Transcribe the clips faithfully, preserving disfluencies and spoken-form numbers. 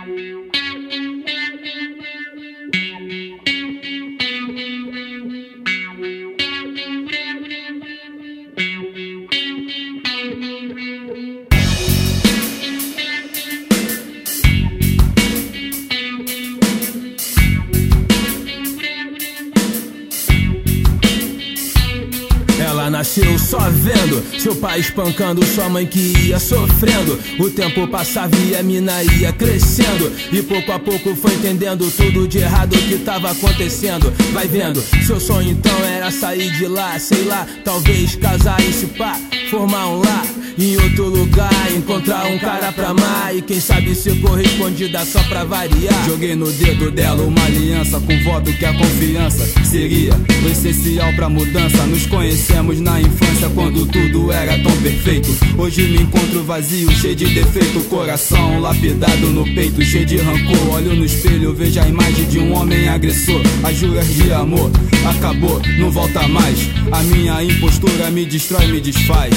Ela nasceu só vendo seu pai espancando sua mãe que ia sofrendo. O tempo passava e a mina ia crescendo, e pouco a pouco foi entendendo tudo de errado que tava acontecendo. Vai vendo, seu sonho então era sair de lá, sei lá, talvez casar e se pá, formar um lar em outro lugar, encontrar um cara pra amar e quem sabe ser correspondida só pra variar. Joguei no dedo dela uma aliança com voto que a confiança seria o essencial pra mudança. Nos conhecemos na infância quando tudo era tão perfeito. Hoje me encontro vazio, cheio de defeito, coração lapidado no peito, cheio de rancor. Olho no espelho, vejo a imagem de um homem agressor. As juras de amor acabou, não volta mais. A minha impostura me destrói, me desfaz.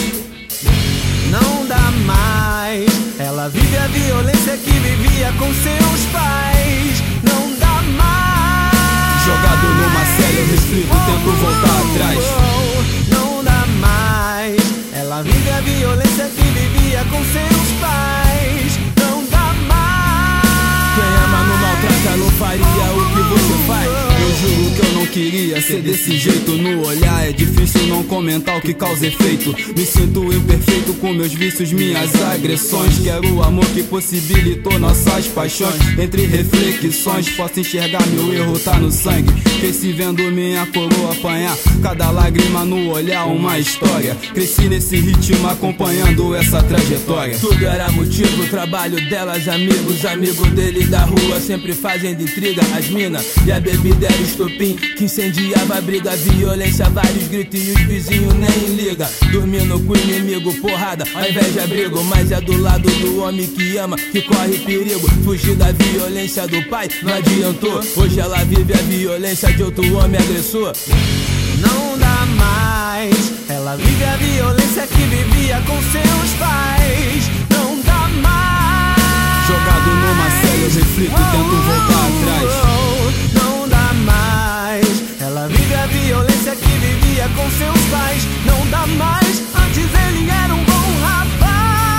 Não dá mais. Ela vive a violência que vivia com seus pais. Não dá mais. Jogado numa cela, eu reflito, tento voltar atrás. Não dá mais. Ela vive a violência que vivia com seus pais. Não dá mais. Quem ama não maltrata, não faria o que você faz. Eu juro que eu não queria ser desse jeito. No olhar é difícil não comentar o que causa efeito. Me sinto imperfeito com meus vícios, minhas agressões. Quero o amor que possibilitou nossas paixões. Entre reflexões posso enxergar meu erro tá no sangue. Cresci vendo minha coroa apanhar, cada lágrima no olhar uma história. Cresci nesse ritmo acompanhando essa trajetória. Tudo era motivo, trabalho delas, amigos, amigo dele da rua sempre fazem de intriga. As mina e a bebida era estopim que incendiava a briga, violência, vários gritos e os vizinhos nem liga. Dormindo com o inimigo, porrada, ao invés de abrigo. Mas é do lado do homem que ama que corre perigo. Fugir da violência do pai não adiantou. Hoje ela vive a violência de outro homem agressor. Não dá mais. Ela vive a violência que vivia com seus pais. Não dá mais. Jogado numa cela, eu reflito, tento voltar atrás. Não dá mais. Ela vive a violência que vivia com seus pais. Não dá mais. Antes ele era um bom rapaz.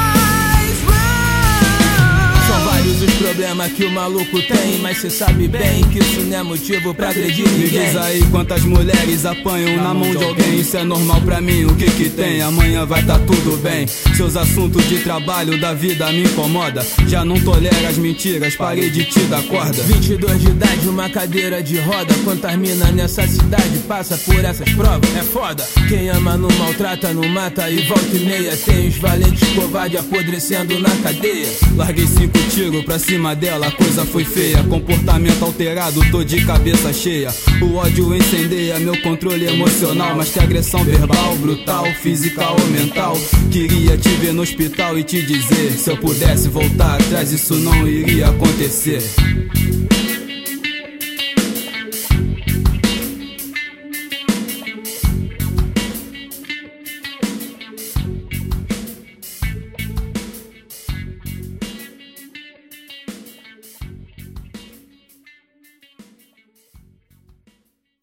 São vários os problemas que o maluco tem, mas cê sabe bem que isso não é motivo pra agredir Me ninguém. diz aí quantas mulheres apanham na mão de alguém. Isso é normal pra mim, o que que tem? Amanhã vai tá tudo bem. Seus assuntos de trabalho da vida me incomoda. Já não tolero as mentiras, parei de te dar corda. Vinte e dois de idade, uma cadeira de roda. Quantas minas nessa cidade passa por essas provas? É foda. Quem ama não maltrata, não mata e volta e meia tem os valentes covardes apodrecendo na cadeia. Larguei cinco tiros pra cima dela, a coisa foi feia. Comportamento alterado, tô de cabeça cheia. O ódio incendeia meu controle emocional. Mas que agressão verbal, brutal, física ou mental. Queria te ver no hospital e te dizer, se eu pudesse voltar atrás isso não iria acontecer.